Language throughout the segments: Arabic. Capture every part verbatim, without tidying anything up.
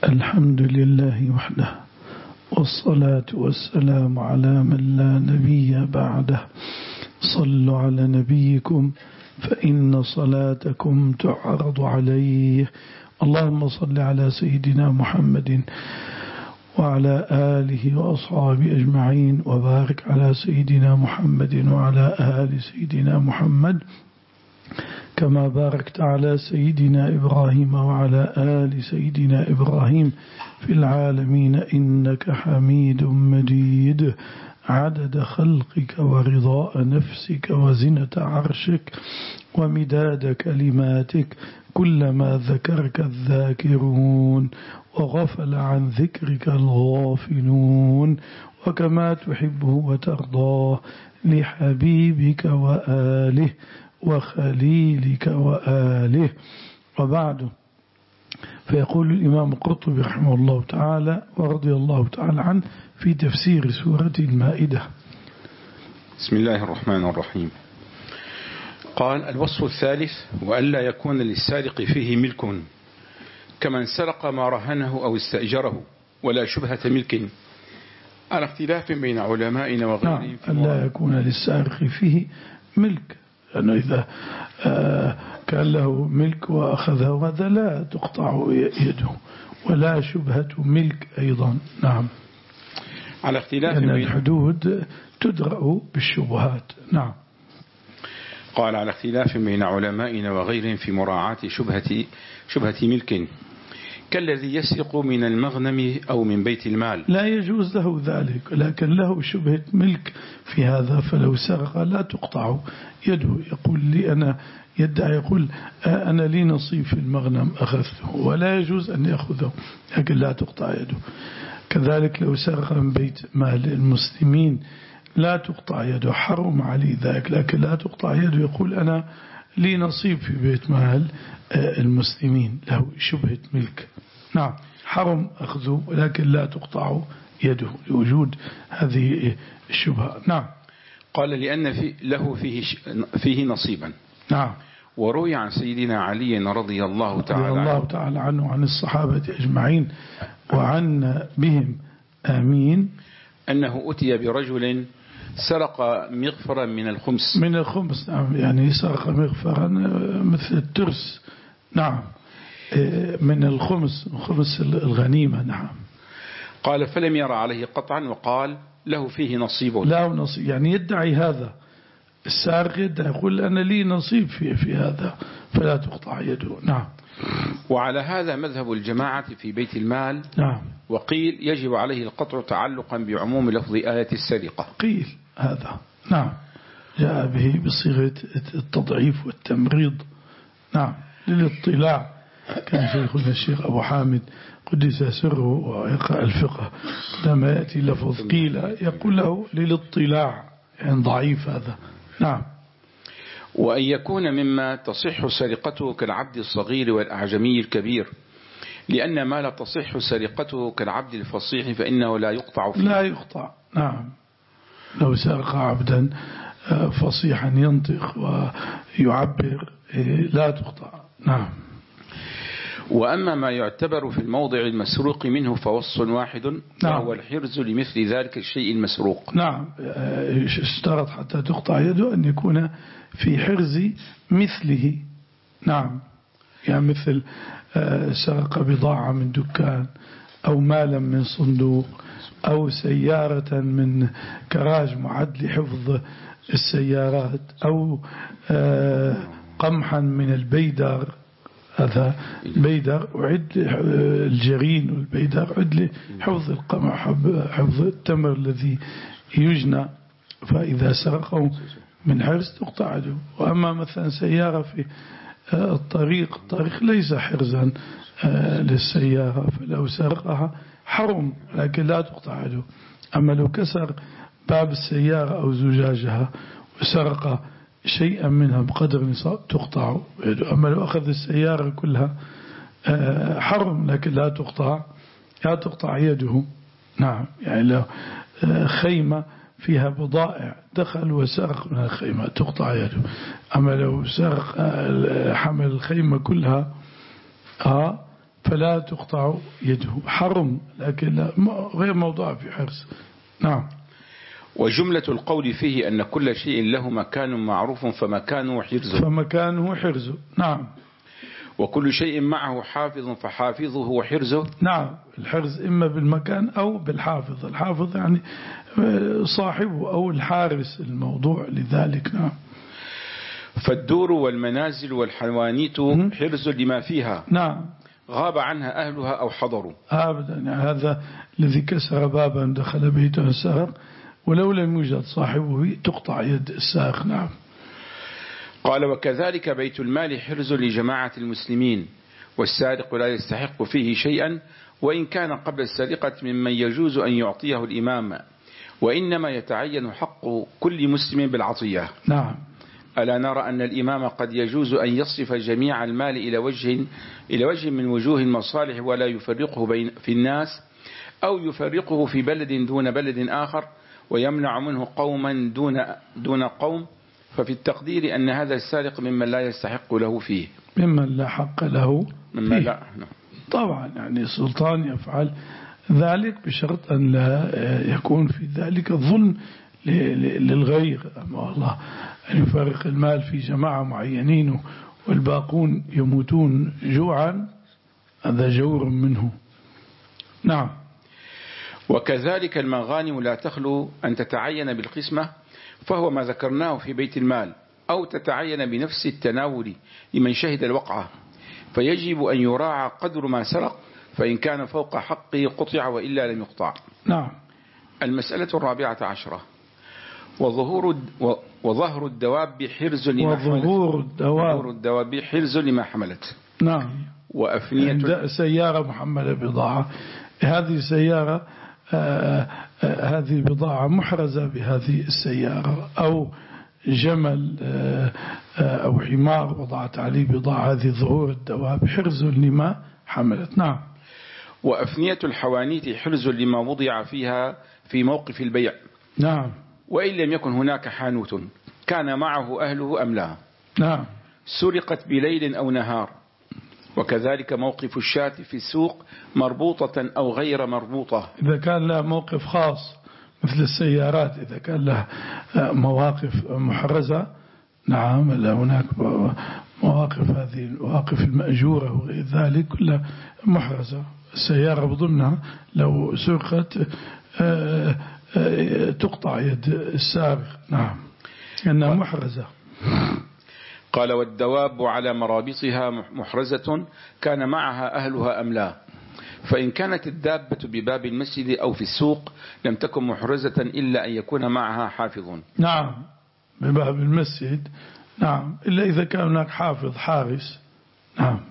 الحمد لله وحده، والصلاة والسلام على من لا نبي بعده. صلوا على نبيكم فإن صلاتكم تعرض عليه. اللهم صل على سيدنا محمد وعلى آله وأصحابه أجمعين، وبارك على سيدنا محمد وعلى آل سيدنا محمد كما باركت على سيدنا إبراهيم وعلى آل سيدنا إبراهيم في العالمين إنك حميد مجيد. عدد خلقك ورضاء نفسك وزنة عرشك ومداد كلماتك، كلما ذكرك الذاكرون وغفل عن ذكرك الغافلون، وكما تحبه وترضاه لحبيبك وآله وخليلك وآله. وبعد، فيقول الإمام القرطبي رحمه الله تعالى ورضي الله تعالى عنه في تفسير سورة المائدة: بسم الله الرحمن الرحيم. قال: الوصف الثالث: وألا يكون للسارق فيه ملك كمن سرق ما رهنه أو استأجره، ولا شبهة ملك، على اختلاف بين علمائنا وغيرهم. نعم، ألا يكون للسارق فيه ملك، لأنه إذا كان له ملك وأخذه هذا لا تقطع يده، ولا شبهة ملك أيضا. نعم، على اختلاف لأن بين الحدود تدرأ بالشبهات. نعم. قال: على اختلاف بين علمائنا وغيرهم في مراعاة شبهة شبهة ملك، كالذي يسرق من المغنم أو من بيت المال، لا يجوز له ذلك، لكن له شبهة ملك في هذا، فلو سرق لا تقطع يده. يقول لي أنا يدعي يقول أنا لي نصيب في المغنم أخذته، ولا يجوز أن يأخذه، لكن لا تقطع يده. كذلك لو سرق من بيت مال المسلمين لا تقطع يده، حرم عليه ذلك، لكن لا تقطع يده. يقول أنا لي نصيب في بيت مال المسلمين، له شبهة ملك. نعم، حرم أخذه، ولكن لا تقطع يده لوجود هذه الشبهة. نعم. قال: لأن في له فيه, فيه نصيبا. نعم. وروي عن سيدنا علي رضي الله تعالى رضي الله تعالى عنه وعن الصحابة أجمعين وعن بهم آمين، أنه أتي برجل سرق مغفرا من الخمس. من الخمس، نعم، يعني سرق مغفرا مثل الترس. نعم، من الخمس، خمس الغنيمة. نعم. قال: فلم يرى عليه قطعا، وقال له فيه نصيب. لا نصيب، يعني يدعي هذا السارق، يدعي يقول أنا لي نصيب في, في هذا، فلا تقطع يده. نعم. وعلى هذا مذهب الجماعة في بيت المال. نعم. وقيل يجب عليه القطع تعلقا بعموم لفظ آية السرقة. قيل هذا. نعم، جاء به بصيغة التضعيف والتمريض. نعم، للاطلاع. كان شيخنا الشيخ أبو حامد قدس سره ويقرأ الفقه، لما يأتي لفظ قيل يقول له للاطلاع، يعني ضعيف هذا. نعم. وأن يكون مما تصح سرقته كالعبد الصغير والأعجمي الكبير، لأن ما لا تصح سرقته كالعبد الفصيح فإنه لا يقطع فيه. لا يقطع. نعم، لو سرق عبدا فصيحا ينطق ويعبر لا تقطع. نعم. وأما ما يعتبر في الموضع المسروق منه فوص واحد، نعم، وهو الحرز لمثل ذلك الشيء المسروق. نعم، اشترط حتى تقطع يده أن يكون في حرز مثله. نعم، يعني مثل سرق بضاعة من دكان، أو مالا من صندوق، أو سيارة من كراج معد لحفظ السيارات، أو قمحا من البيدر، هذا بيدر أعد الجرين، والبيدر أعد لحفظ القمح، حفظ التمر الذي يجنى، فإذا سرقه من حرز تقطع يده. وأما مثلا سيارة في الطريق، الطريق ليس حرزا للسيارة، فلو سرقها حرم، لكن لا تقطع يده. أما لو كسر باب السيارة أو زجاجها وسرق شيئا منها بقدر نصاب تقطع يده. أما لو أخذ السيارة كلها حرم، لكن لا تقطع لا تقطع يده. نعم، يعني لو خيمة فيها بضائع دخل وسرق من الخيمة تقطع يده. أما لو سرق حمل الخيمة كلها آه فلا تقطع يده. حرم لكن لا غير موضوع في حرز. نعم. وجملة القول فيه أن كل شيء له مكان معروف فمكانه حرزه فمكانه حرزه. نعم. وكل شيء معه حافظ فحافظه وحرزه. نعم. الحرز إما بالمكان أو بالحافظ. الحافظ يعني صاحبه أو الحارس الموضوع لذلك. نعم. فالدور والمنازل والحوانيت حرز لما فيها. نعم. غاب عنها أهلها أو حضروا. أبدا. يعني هذا الذي كسر بابا دخل بيته السارق ولو لم يوجد صاحبه تقطع يد السارق. نعم. قال وكذلك بيت المال حرز لجماعة المسلمين والسارق لا يستحق فيه شيئا وإن كان قبل السرقة ممن يجوز أن يعطيه الإمام وإنما يتعين حق كل مسلم بالعطية. نعم. ألا نرى أن الإمام قد يجوز أن يصرف جميع المال إلى وجه إلى وجه من وجوه المصالح ولا يفرقه بين في الناس أو يفرقه في بلد دون بلد آخر ويمنع منه قوما دون دون قوم ففي التقدير أن هذا السارق ممن لا يستحق له فيه ممن لا حق له ممن لا. طبعا يعني السلطان يفعل ذلك بشرط أن لا يكون في ذلك الظلم للغير. أما الله أن يفرق المال في جماعة معينين والباقون يموتون جوعا هذا جور منه. نعم. وكذلك المغانم لا تخلو أن تتعين بالقسمة فهو ما ذكرناه في بيت المال أو تتعين بنفس التناول لمن شهد الوقعة فيجب أن يراعى قدر ما سرق فإن كان فوق حقه قطع وإلا لم يقطع. نعم. المسألة الرابعة عشرة وظهور وظهر الدواب حرز لما وظهور الدواب وظهور الدواب حرز لما حملت. نعم. وأفنية سيارة محملة بضاعة هذه السيارة آه آه هذه بضاعة محرزة بهذه السيارة أو جمل آه آه أو حمار وضعت عليه بضاعة هذه ظهور الدواب حرز لما حملت. نعم. وأفنية الحوانيت حرز لما وضع فيها في موقف البيع. نعم. وإن لم يكن هناك حانوت كان معه أهله أم لا. نعم. سرقت بليل أو نهار. وكذلك موقف الشاة في السوق مربوطة أو غير مربوطة إذا كان لها موقف خاص مثل السيارات إذا كان لها مواقف محرزة. نعم. لا هناك مواقف هذه المواقف المأجورة وغير ذلك كلها محرزة. السيارة بضمنها لو سرقت تقطع يد السارق. نعم. لأنها محرزة. قال والدواب على مرابطها محرزة كان معها أهلها أم لا. فإن كانت الدابة بباب المسجد أو في السوق لم تكن محرزة إلا أن يكون معها حافظ. نعم. بباب المسجد. نعم. إلا إذا كان هناك حافظ حارس. نعم.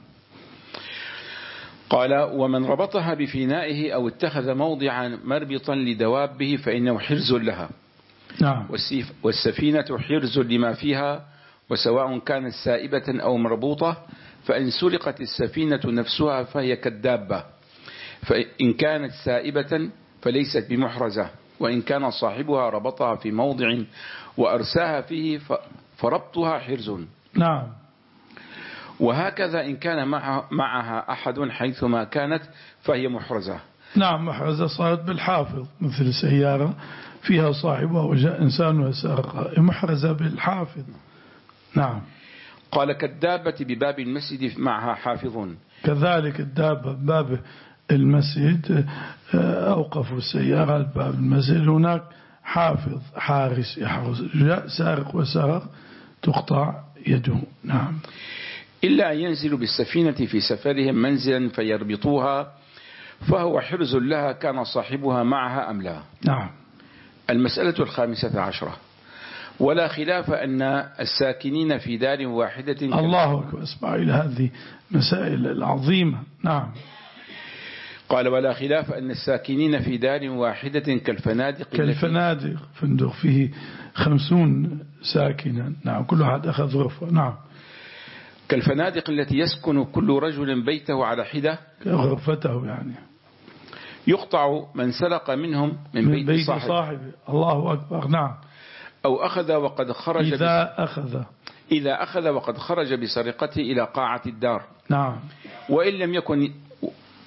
قال ومن ربطها بفنائه أو اتخذ موضعا مربطا لدوابه فإنه حرز لها. نعم. والسفينة حرز لما فيها وسواء كانت سائبة أو مربوطة فإن سرقت السفينة نفسها فهي كالدابة فإن كانت سائبة فليست بمحرزة وإن كان صاحبها ربطها في موضع وأرساها فيه فربطها حرز. نعم. وهكذا إن كان معها أحد حيثما كانت فهي محرزة. نعم. محرزة صارت بالحافظ مثل سيارة فيها صاحبها وجاء إنسان وسرقها محرزة بالحافظ. نعم. قال كالدابة بباب المسجد معها حافظ. كذلك الدابة بباب المسجد أوقفوا السيارة بباب المسجد هناك حافظ حارس يحرز جاء سارق وسرق تقطع يده. نعم. إلا أن ينزلوا بالسفينة في سفرهم منزلا فيربطوها فهو حرز لها كان صاحبها معها أم لا. نعم. المسألة الخامسة عشرة ولا خلاف أن الساكنين في دار واحدة. الله أكبر. اسمع إلى هذه مسائل العظيمة. نعم. قال ولا خلاف أن الساكنين في دار واحدة كالفنادق كالفنادق فندق فيه خمسون ساكنا. نعم. كل واحد أخذ غرفة. نعم. كالفنادق التي يسكن كل رجل بيته على حدة غرفته يعني يقطع من سرق منهم من, من بيت, بيت صاحب. صاحبه. الله أكبر. نعم. أو أخذ وقد خرج إذا أخذ إذا أخذ وقد خرج بسرقته إلى قاعة الدار. نعم. وإن لم يكن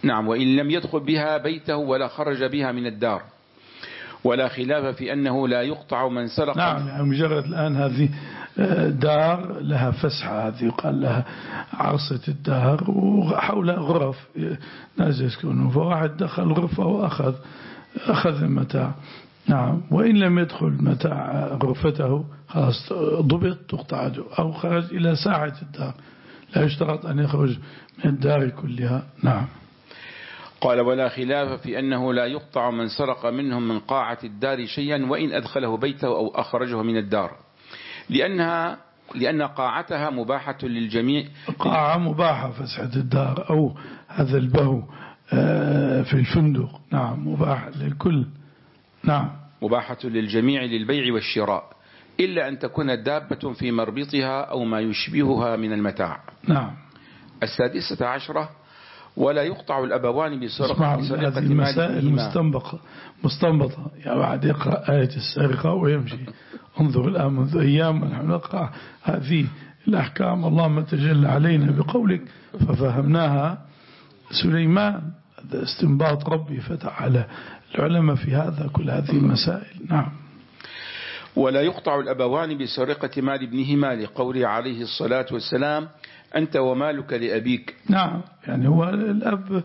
نعم. وإن لم يدخل بها بيته ولا خرج بها من الدار، ولا خلاف في أنه لا يقطع من سرق. نعم، يعني مجرد الآن هذه دار لها فسحة، هذه يقال لها عرصة الدار، وحولها غرف ناس يسكنون، فواحد دخل غرفة وأخذ أخذ المتاع. نعم. وإن لم يدخل متاع غرفته خلاص ضبط تقطع، أو خرج إلى ساعة الدار، لا يشترط أن يخرج من الدار كلها. نعم. قال ولا خلاف في أنه لا يقطع من سرق منهم من قاعة الدار شيئا وإن أدخله بيته أو أخرجه من الدار، لأنها لأن قاعتها مباحة للجميع. قاعة مباحة فسحة الدار أو هذا البهو في الفندق، نعم، مباح للكل. نعم، مباحة للجميع للبيع والشراء، إلا أن تكون دابة في مربطها أو ما يشبهها من المتاع. نعم. السادسة عشرة ولا يقطع الأبوان بسرقة هذه المسائل مستنبطة مستنبطة يعني بعد يقرأ آية السرقة ويمشي. انظر الآن منذ أيام نحن نقرأ هذه الأحكام، اللهم تجل علينا بقولك ففهمناها سليمان. هذا استنباط ربي فتح على العلماء في هذا كل هذه المسائل. نعم. ولا يقطع الأبوان بسرقة مال ابنهما لقوله عليه الصلاة والسلام أنت ومالك لأبيك. نعم، يعني هو الأب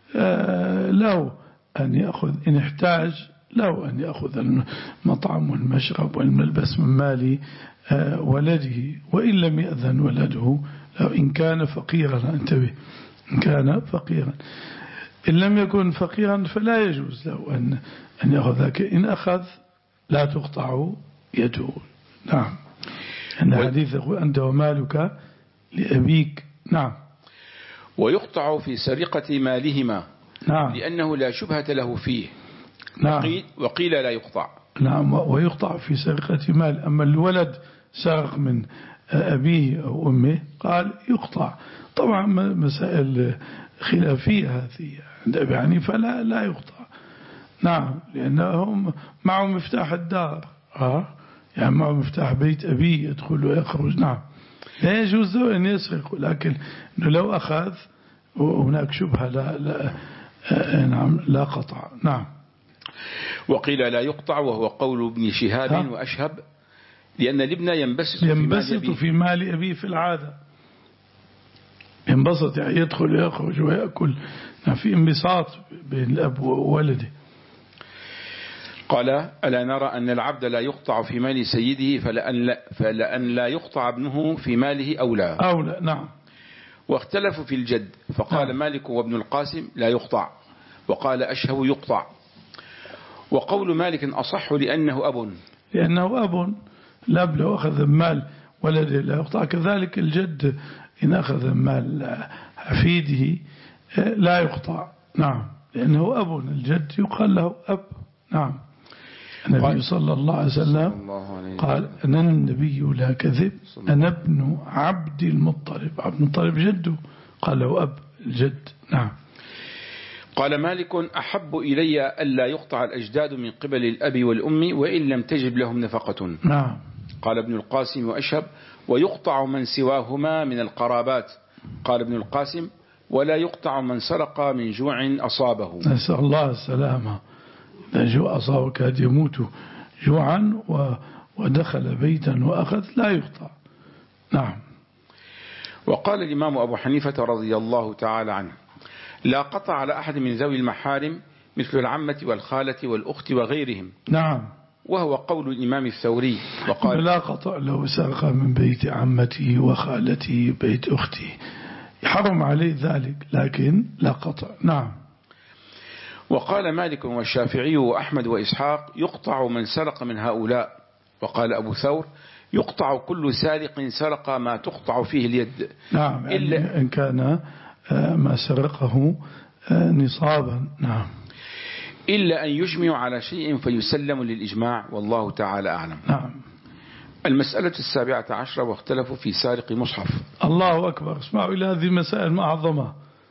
له أن يأخذ إن احتاج، له أن يأخذ المطعم والمشرب والملبس من مال ولده، وإن لم يأذن ولده لو إن كان فقيرا. انتبه، إن كان فقيرا. إن لم يكن فقيرا فلا يجوز له أن أن يأخذ، لكن إن أخذ لا تقطع يده. نعم. أن حديث يقول أنت ومالك لأبيك. نعم. ويقطع في سرقة مالهما. نعم. لأنه لا شبهة له فيه. نعم. وقيل, وقيل لا يقطع. نعم. ويقطع في سرقة مال. أما الولد سرق من أبيه أو أمه قال يقطع. طبعا مسائل خلافية هذه عند أبي حنيفة لا لا يقطع. نعم، لأنهم معهم مفتاح الدار، آه يعني معهم مفتاح بيت أبيه يدخل ويخرج. نعم، لا يجوز له أن يسرق، لكن لو أخذ وهناك شبهة لا لا نعم لا قطع. نعم. وقيل لا يقطع وهو قول ابن شهاب وأشهب، لأن الابن ينبسط, ينبسط في مال أبيه في العادة، ينبسط يعني يدخل ويخرج ويأكل، في انبساط بين الأب وولده. قال ألا نرى أن العبد لا يقطع في مال سيده فلأن لا, فلأن لا يقطع ابنه في ماله أولى أولى. نعم. واختلفوا في الجد، فقال نعم. مالك وابن القاسم لا يقطع، وقال أشهب يقطع. وقول مالك أصح لأنه أب لأنه أب الأب لو أخذ مال ولده لا يقطع، كذلك الجد إن أخذ مال حفيده لا يقطع. نعم، لأنه أب، الجد يقال له أب. نعم. النبي صلى الله عليه وسلم قال أنا النبي لا كذب، أنا ابن عبد المطلب. عبد المطلب جده، قال له أب الجد. نعم. قال مالك أحب إلي ألا يقطع الأجداد من قبل الأب والأم وإن لم تجب لهم نفقة. نعم. قال ابن القاسم وأشهب ويقطع من سواهما من القرابات. قال ابن القاسم ولا يقطع من سرق من جوع أصابه. نسأل الله السلامة. إذا جوع أصابه كاد يموت جوعا ودخل بيتا وأخذ لا يقطع. نعم. وقال الإمام أبو حنيفة رضي الله تعالى عنه لا قطع على أحد من ذوي المحارم مثل العمة والخالة والأخت وغيرهم. نعم. وهو قول الإمام الثوري. وقال لا قطع لو سرق من بيت عمته وخالته بيت أخته، يحرم عليه ذلك، لكن لا قطع. نعم. وقال مالك والشافعي وأحمد وإسحاق يقطع من سرق من هؤلاء. وقال أبو ثور يقطع كل سارق سرق ما تقطع فيه اليد. نعم، يعني إلا إن كان ما سرقه نصابا. نعم. إلا أن يجمع على شيء فيسلم للإجماع، والله تعالى أعلم. نعم. المسألة السابعة عشرة واختلفوا في سارق مصحف. الله أكبر. اسمعوا إلى هذه المسائل معظمة.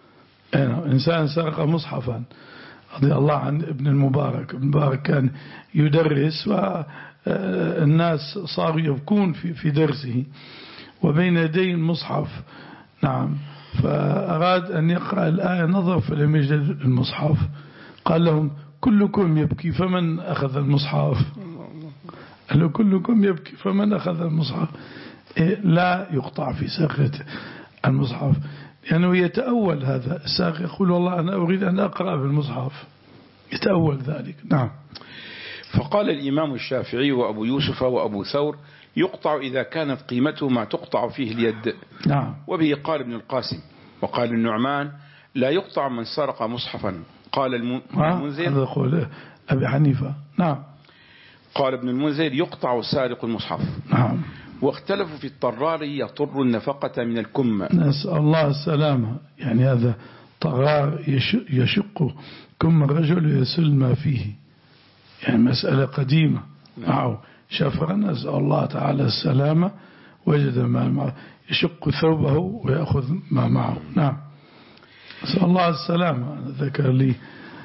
إنسان سرق مصحفا، رضي الله عن ابن المبارك. ابن المبارك كان يدرس والناس صاروا يبكون في في درسه، وبين يدي المصحف نعم فأراد أن يقرأ الآية نظر فلم يجد المصحف، قال لهم كلكم يبكي فمن أخذ المصحف؟ قال له كلكم يبكي فمن أخذ المصحف؟ إيه لا يقطع في ساقة المصحف، لأنه يعني يتأول هذا الساق يقول والله أنا أريد أن أقرأ بالمصحف، يتأول ذلك. نعم. فقال الإمام الشافعي وأبو يوسف وأبو ثور يقطع إذا كانت قيمته ما تقطع فيه اليد. نعم. وبه قال ابن القاسم. وقال النعمان لا يقطع من سرق مصحفا. قال المنذر هذا قول أبي حنيفة. نعم. قال ابن المنذر يقطع سارق المصحف. نعم. واختلفوا في الطرار يطر النفقة من الكم. نسأل الله السلامة. يعني هذا طرار يشق كم الرجل ويسل ما فيه، يعني مسألة قديمة معه شفرا، نسأل الله تعالى السلامة، وجد ما معه يشق ثوبه ويأخذ ما معه. نعم. نسأل الله السلامة. ذكر لي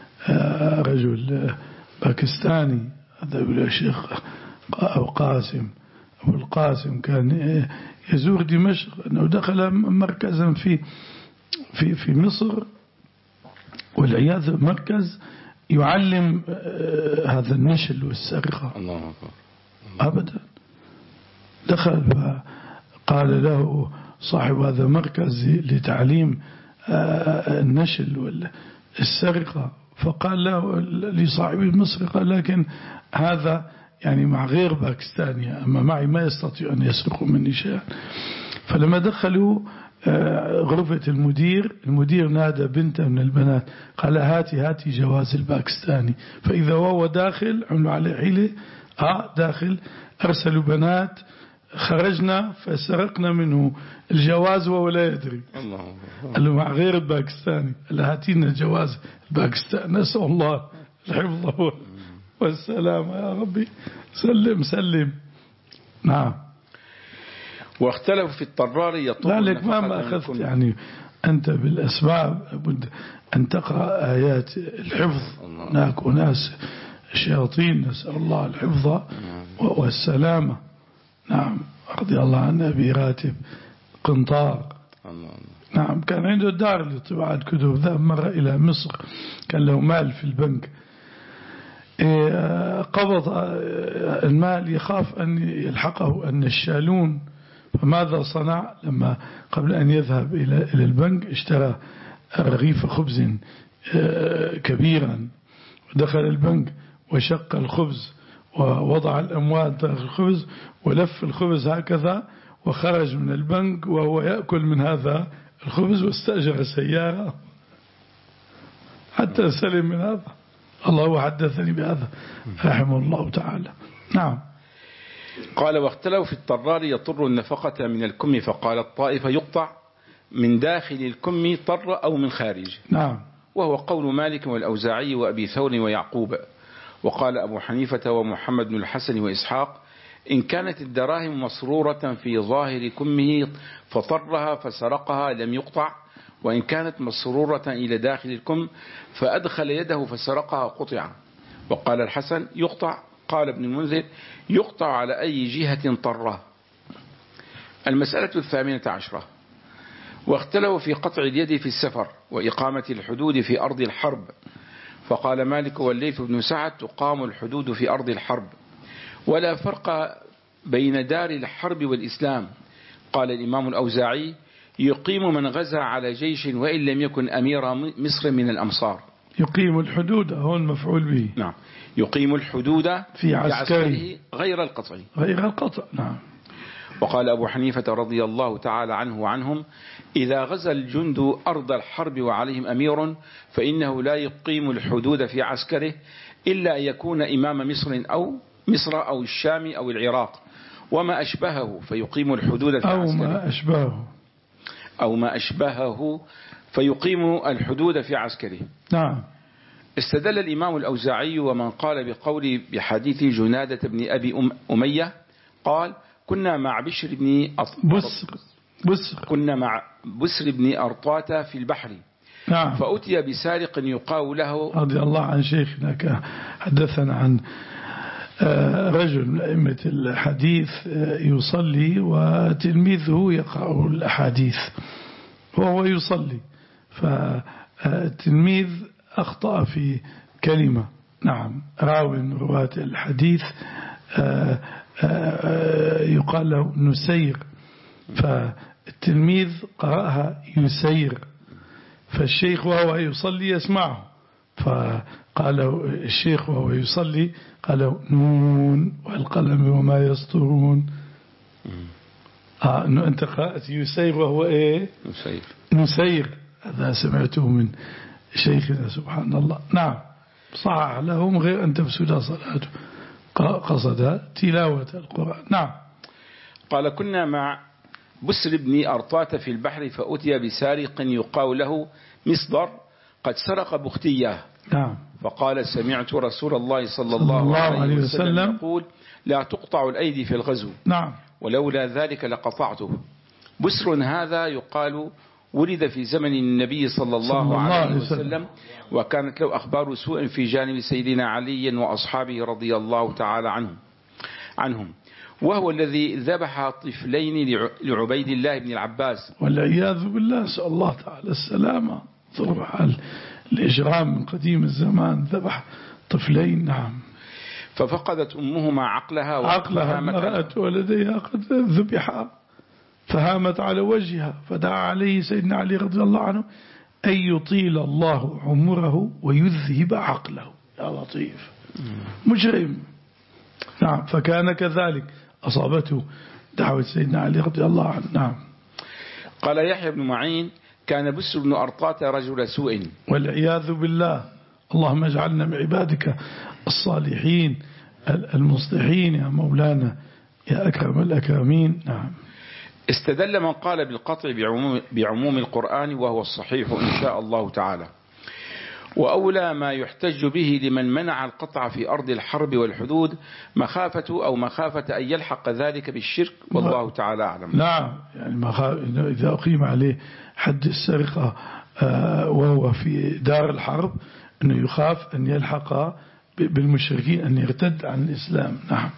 رجل باكستاني، هذا يقول الشيخ أبو قاسم أبو القاسم كان يزور دمشق، أنه دخل مركزا في في في مصر والعياذ، مركز يعلم هذا النشل والسرقة. الله أكبر. أبدا. دخل فقال له صاحب هذا مركز لتعليم النشل والسرقة، فقال له لصاحب المصري قال لكن هذا يعني مع غير باكستاني، أما معي ما يستطيع أن يسرقوا مني شيئا. فلما دخلوا غرفة المدير، المدير نادى بنت من البنات قال هاتي هاتي جواز الباكستاني، فإذا هو داخل عملوا عليه حيلة آه داخل، أرسلوا بنات خرجنا فسرقنا منه الجواز وهو لا يدري. الله. قال له مع غير الباكستاني، قال هاتينا جواز الباكستاني. نسأل الله الحفظ والسلام يا ربي. سلم سلم. نعم. واختلفوا في الطرار يطلب. ذلك ما أخذت يعني أنت بالأسباب، لابد أن تقرأ آيات الحفظ. هناك أناس شياطين، نسأل الله الحفظ والسلامة. نعم. رضي الله عن أبي راتب قنطار. نعم. كان عنده دار لطباعة كتب، ذهب مرة إلى مصر، كان له مال في البنك، قبض المال يخاف أن يلحقه النشالون، فماذا صنع؟ لما قبل أن يذهب إلى البنك اشترى رغيف خبز كبيرا، ودخل البنك وشق الخبز ووضع الأموال داخل الخبز ولف الخبز هكذا، وخرج من البنك وهو يأكل من هذا الخبز، واستأجر سيارة حتى سلم من هذا. الله حدثني بهذا رحمه الله تعالى. نعم. قال واختلوا في الطرار يطر النفقة من الكم، فقال الطائفة يقطع من داخل الكم طر أو من خارج. نعم. وهو قول مالك والأوزاعي وأبي ثور ويعقوب. وقال أبو حنيفة ومحمد بن الحسن وإسحاق إن كانت الدراهم مسرورة في ظاهر كمه فطرها فسرقها لم يقطع، وإن كانت مسرورة إلى داخل الكم فأدخل يده فسرقها قطع. وقال الحسن يقطع. قال ابن المنذر يقطع على أي جهة طره. المسألة الثامنة عشرة. واختلوا في قطع اليد في السفر وإقامة الحدود في أرض الحرب، فقال مالك والليث بن سعد تقام الحدود في أرض الحرب ولا فرق بين دار الحرب والإسلام. قال الإمام الأوزاعي يقيم من غزا على جيش وإن لم يكن أمير مصر من الأمصار. يقيم الحدود هون مفعول به. نعم. يقيم الحدود في عسكره غير القطع. غير القطع. نعم. وقال أبو حنيفة رضي الله تعالى عنه وعنهم إذا غزا الجند أرض الحرب وعليهم أمير فإنه لا يقيم الحدود في عسكره إلا أن يكون إمام مصر أو مصر أو الشام أو العراق وما أشبهه فيقيم الحدود في أو عسكره ما أشبهه أو ما أشبهه فيقيم الحدود في عسكره. نعم. استدل الإمام الأوزاعي ومن قال بقول بحديث جنادة بن أبي أمية قال كنا مع بشر بن بسر بسر كنا مع بسر بن أرطاة في البحر. نعم. فأتي بسارق يقال له رضي الله عن شيخنا حدثنا عن رجل من أئمة الحديث يصلي وتلميذه يقرأ الأحاديث، وهو يصلي، فالتلميذ أخطأ في كلمة. نعم، راو رواة الحديث يقال له نسير، فالتلميذ قرأها يسير، فالشيخ وهو يصلي يسمعه، فقال له الشيخ وهو يصلي قال له نون والقلم وما يسطرون. آه أنه أنت قرأت يسير وهو إيه نسير. نسير، هذا سمعته من شيخنا سبحان الله. نعم، صحح لهم غير أن تفسد صلاته، قصد تلاوة القرآن. نعم. قال كنا مع بسر بن أرطاة في البحر فأتي بسارق يقال له مصدر قد سرق بختياه. نعم. فقال سمعت رسول الله صلى الله, الله عليه عليه وسلم, وسلم يقول لا تقطع الأيدي في الغزو. نعم. ولولا ذلك لقطعته. بسر هذا يقال ولد في زمن النبي صلى الله, صلى الله عليه وسلم، وكانت له أخبار سوء في جانب سيدنا علي وأصحابه رضي الله تعالى عنهم عنهم وهو الذي ذبح طفلين لعبيد الله بن العباس والعياذ بالله، نسأل الله تعالى السلامة. ضرب على الإجرام من قديم الزمان، ذبح طفلين. نعم. ففقدت أمهما عقلها عقلها رأت ولديها قد ذبحا، فهامت على وجهها، فدعا عليه سيدنا علي رضي الله عنه أن يطيل الله عمره ويذهب عقله. يا لطيف، مجرم. نعم، فكان كذلك، أصابته دعوة سيدنا علي رضي الله عنه. نعم. قال يحيى بن معين كان بسر بن أرطاة رجل سوء والعياذ بالله. اللهم اجعلنا من عبادك الصالحين المصلحين يا مولانا يا أكرم الأكرمين. نعم. استدل من قال بالقطع بعموم, بعموم القرآن وهو الصحيح إن شاء الله تعالى، وأولى ما يحتج به لمن منع القطع في أرض الحرب والحدود مخافة أو مخافة أن يلحق ذلك بالشرك، والله تعالى أعلم. نعم، يعني إذا أقيم عليه حد السرقة وهو في دار الحرب أنه يخاف أن يلحق بالمشركين، أن يرتد عن الإسلام. نعم.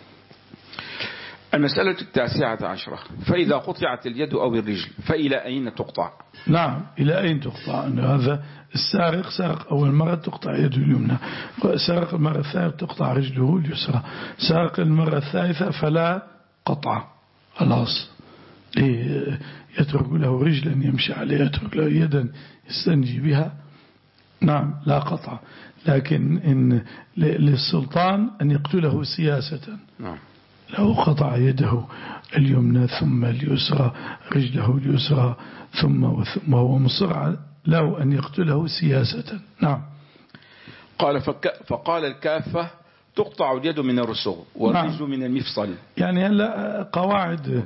المسألة التاسعة عشرة، فإذا قطعت اليد أو الرجل فإلى أين تقطع؟ نعم، إلى أين تقطع؟ أنه هذا السارق سرق أول مرة تقطع يده اليمنى، سرق المرة الثانية تقطع رجله اليسرى، سرق المرة الثالثة فلا قطع، خلاص، يترك له رجلا يمشي عليها، يترك له يدا يستنجي بها. نعم، لا قطع. لكن إن للسلطان أن يقتله سياسة. نعم. لو قطع يده اليمنى ثم اليسرى، رجله اليسرى ثم وثم، وهو مصر له أن يقتله سياسة. نعم. قال فك فقال الكافة تقطع اليد من الرسغ والرجل نعم. من المفصل. يعني هلا قواعد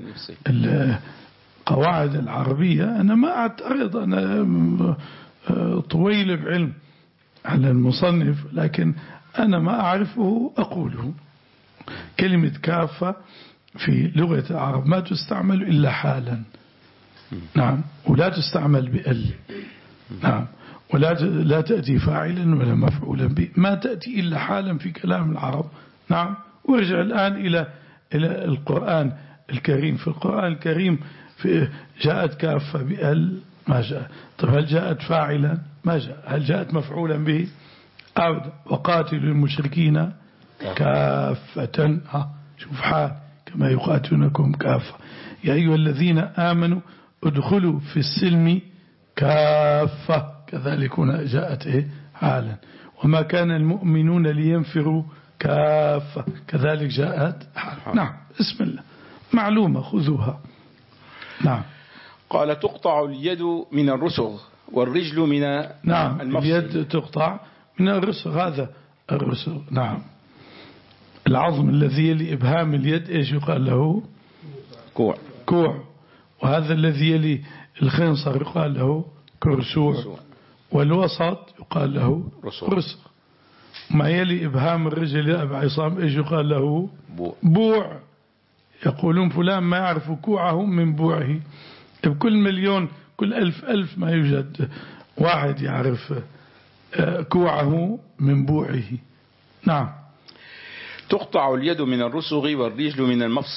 قواعد العربية أنا ما أعترض، أنا طويل بعلم على المصنف، لكن أنا ما أعرفه أقوله. كلمة كافة في لغة العرب ما تستعمل إلا حالا. نعم. ولا تستعمل بأل. نعم. ولا لا تأتي فاعلا ولا مفعولا به، ما تأتي إلا حالا في كلام العرب. نعم. وارجع الآن إلى إلى القرآن الكريم. في القرآن الكريم في جاءت كافة بأل ما جاء. طيب هل جاءت فاعلا؟ ما جاء. هل جاءت مفعولا به؟ أبدا. وقاتلوا المشركين كافة. ها شوف حال كما يقاتلونكم كافة. يا أيها الذين آمنوا ادخلوا في السلم كافة، كذلك هنا جاءت إيه حالا. وما كان المؤمنون لينفروا كافة، كذلك جاءت حالا. نعم. بسم الله، معلومة خذوها. نعم. قال تقطع اليد من الرسغ والرجل من نعم المفصل. اليد تقطع من الرسغ، هذا الرسغ. نعم. العظم الذي يلي إبهام اليد إيش يقال له؟ كوع. كوع. وهذا الذي يلي الخنصر يقال له كرسوع. والوسط يقال له رسغ. ما يلي إبهام الرجل يا أبا عصام إيش يقال له؟ بوع. بوع. يقولون فلان ما يعرف كوعه من بوعه. بكل مليون كل ألف ألف ما يوجد واحد يعرف كوعه من بوعه. نعم. تقطع اليد من الرسغ والرجل من المفصل.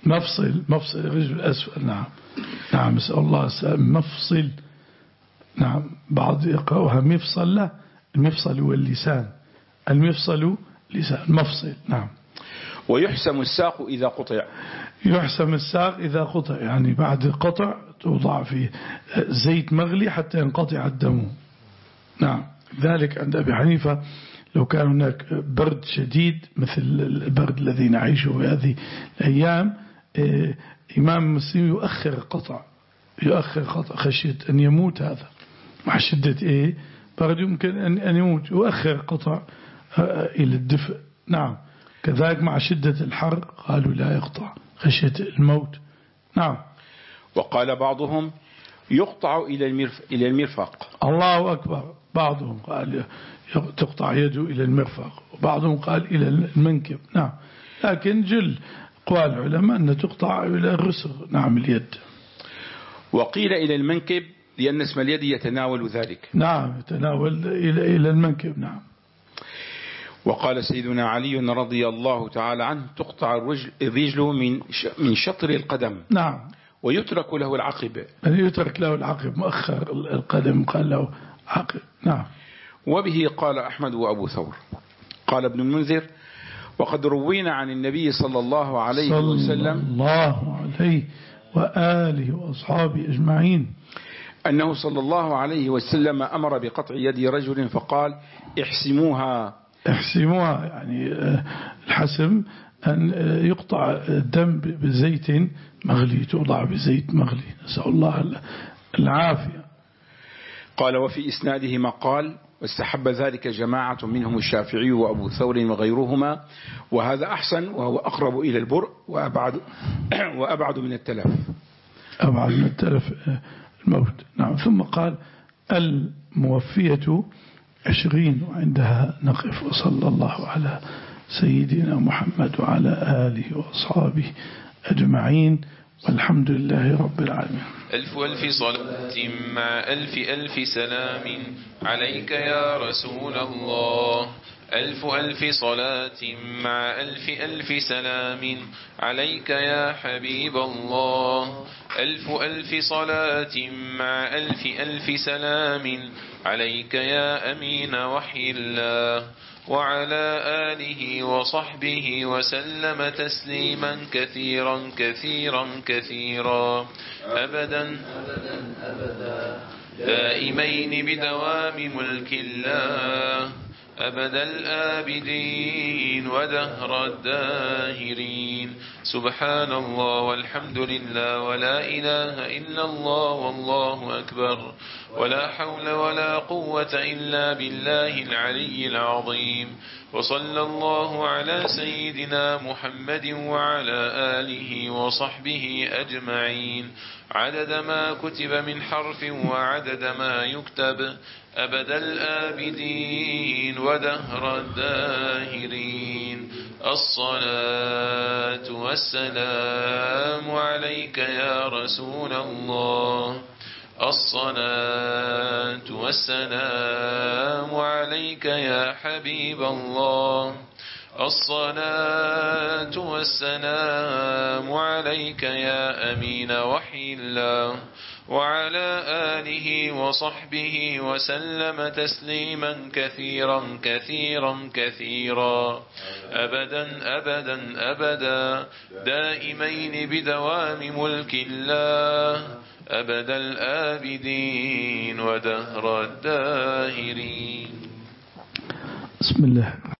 مفصل مفصل الرجل الأسفل. نعم نعم نسأل الله السلام. مفصل. نعم بعض يقرأها مفصل. لا، المفصل هو اللسان، المفصل لسان مفصل. نعم. ويحسم الساق إذا قطع. يحسم الساق إذا قطع، يعني بعد القطع توضع فيه زيت مغلي حتى ينقطع الدم. نعم. ذلك عند أبي حنيفة لو كان هناك برد شديد مثل البرد الذي نعيشه في هذه الأيام، إمام مسلم يؤخر قطع يؤخر قطع خشية أن يموت هذا مع شدة إيه برد، يمكن أن يموت، يؤخر قطع إلى الدفء. نعم. كذلك مع شدة الحر قالوا لا يقطع خشية الموت. نعم. وقال بعضهم يقطع إلى المرفق, إلى المرفق. الله أكبر. بعضهم قال تقطع يده إلى المرفق، وبعضهم قال إلى المنكب. نعم. لكن جل قوى العلماء أن تقطع إلى الرسغ. نعم اليد. وقيل إلى المنكب لأن اسم اليد يتناول ذلك. نعم يتناول إلى إلى المنكب. نعم. وقال سيدنا علي رضي الله تعالى عنه تقطع الرجل من من شطر القدم. نعم. ويترك له العقب. يعني يترك له العقب، مؤخر القدم قال له عقب. نعم. وبه قال أحمد وأبو ثور. قال ابن المنذر وقد روينا عن النبي صلى الله عليه صلى وسلم صلى الله عليه وآله وأصحابه أجمعين أنه صلى الله عليه وسلم أمر بقطع يد رجل فقال احسموها. احسموها يعني الحسم أن يقطع الدم بزيت مغلي، توضع بزيت مغلي، نسأل الله العافية. قال وفي إسناده ما قال واستحب ذلك جماعة منهم الشافعي وأبو ثور وغيرهما، وهذا أحسن وهو أقرب إلى البرء وأبعد, وأبعد من التلف. أبعد من التلف الموت. نعم. ثم قال الموفية عشرين، وعندها نقف. وصلى الله على سيدنا محمد وعلى آله وأصحابه أجمعين، والحمد لله رب العالمين. ألف ألف صلاة مع ألف ألف سلام عليك يا رسول الله. ألف ألف صلاة مع ألف ألف سلام عليك يا حبيب الله. ألف ألف صلاة مع ألف ألف سلام عليك يا أمين وحي الله، وعلى آله وصحبه وسلم تسليما كثيرا كثيرا كثيرا أبدا دائمين بدوام ملك الله، أبد الآبدين ودهر الداهرين. سبحان الله والحمد لله ولا إله إلا الله والله أكبر، ولا حول ولا قوة إلا بالله العلي العظيم. وصلى الله على سيدنا محمد وعلى آله وصحبه أجمعين، عدد ما كتب من حرف وعدد ما يكتب، أبد الآبدين ودهر الداهرين. الصلاة والسلام عليك يا رسول الله. الصلاة والسلام عليك يا حبيب الله. الصلاة والسلام عليك يا أمين وحي الله، وعلى آله وصحبه وسلم تسليما كثيرا كثيرا كثيرا أبدا أبدا أبدا دائمين بدوام ملك الله، أبد الآبدين ودهر الداهرين. بسم الله.